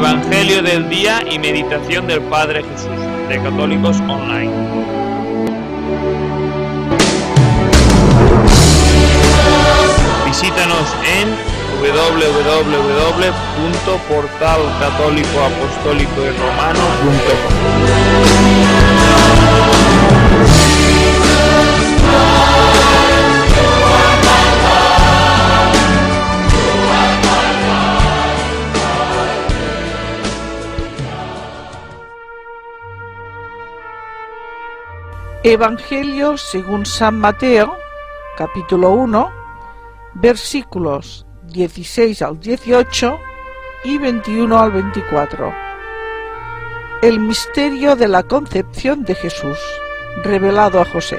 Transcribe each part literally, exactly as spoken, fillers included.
Evangelio del día y meditación del Padre Jesús, de Católicos Online. Visítanos en doble u doble u doble u punto portal católico apostólico y romano punto com. Evangelio según San Mateo, capítulo uno, versículos dieciséis al dieciocho y veintiuno al veinticuatro. El misterio de la concepción de Jesús, revelado a José.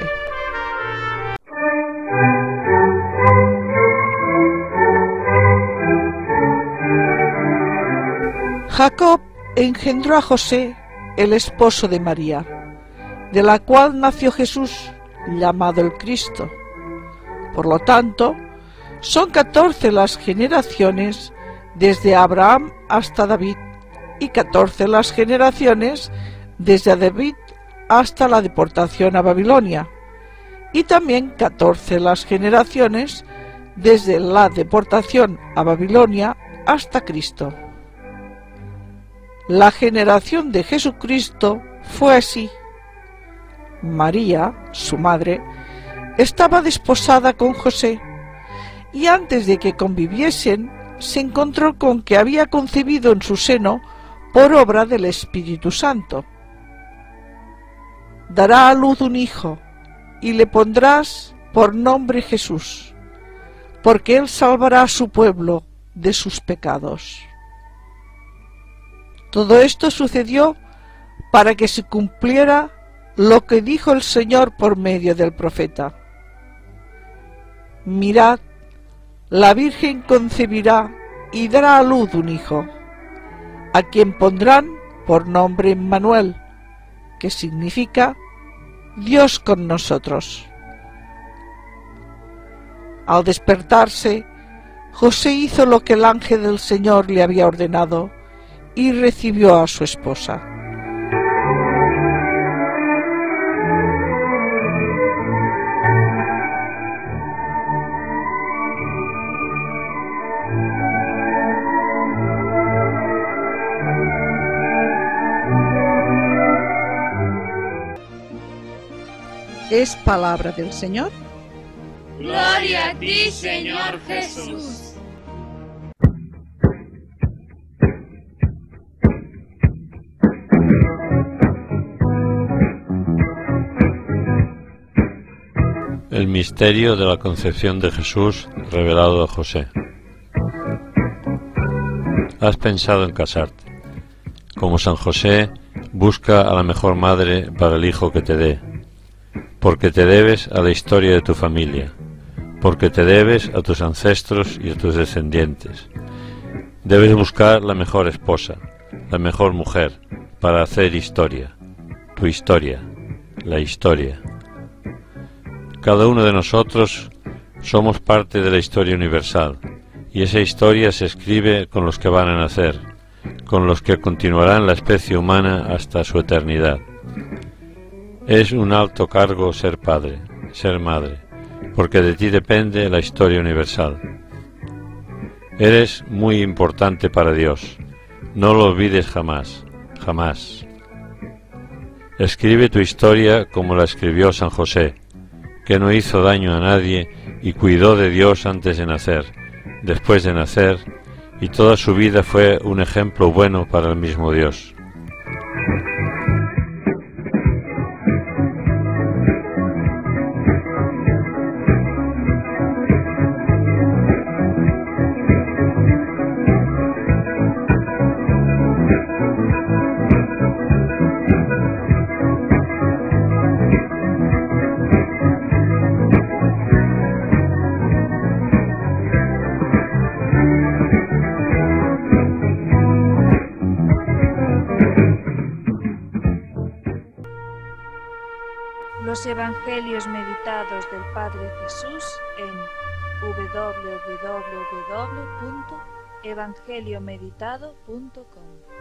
Jacob engendró a José, el esposo de María, de la cual nació Jesús, llamado el Cristo. Por lo tanto, son catorce las generaciones desde Abraham hasta David, y catorce las generaciones desde David hasta la deportación a Babilonia, y también catorce las generaciones desde la deportación a Babilonia hasta Cristo. La generación de Jesucristo fue así. María, su madre, estaba desposada con José, y antes de que conviviesen, se encontró con que había concebido en su seno por obra del Espíritu Santo. Dará a luz un hijo, y le pondrás por nombre Jesús, porque él salvará a su pueblo de sus pecados. Todo esto sucedió para que se cumpliera lo que dijo el Señor por medio del profeta: mirad, la Virgen concebirá y dará a luz un hijo, a quien pondrán por nombre Emmanuel, que significa Dios con nosotros. Al despertarse, José hizo lo que el ángel del Señor le había ordenado y recibió a su esposa. Es palabra del Señor. Gloria a ti, Señor Jesús. El misterio de la concepción de Jesús revelado a José. Has pensado en casarte. Como San José, busca a la mejor madre para el hijo que te dé, porque te debes a la historia de tu familia, porque te debes a tus ancestros y a tus descendientes. Debes buscar la mejor esposa, la mejor mujer, para hacer historia, tu historia, la historia. Cada uno de nosotros somos parte de la historia universal, y esa historia se escribe con los que van a nacer, con los que continuarán la especie humana hasta su eternidad. Es un alto cargo ser padre, ser madre, porque de ti depende la historia universal. Eres muy importante para Dios, no lo olvides jamás, jamás. Escribe tu historia como la escribió San José, que no hizo daño a nadie y cuidó de Dios antes de nacer, después de nacer, y toda su vida fue un ejemplo bueno para el mismo Dios. Los Evangelios meditados del Padre Jesús en doble u doble u doble u punto evangeliomeditado punto com.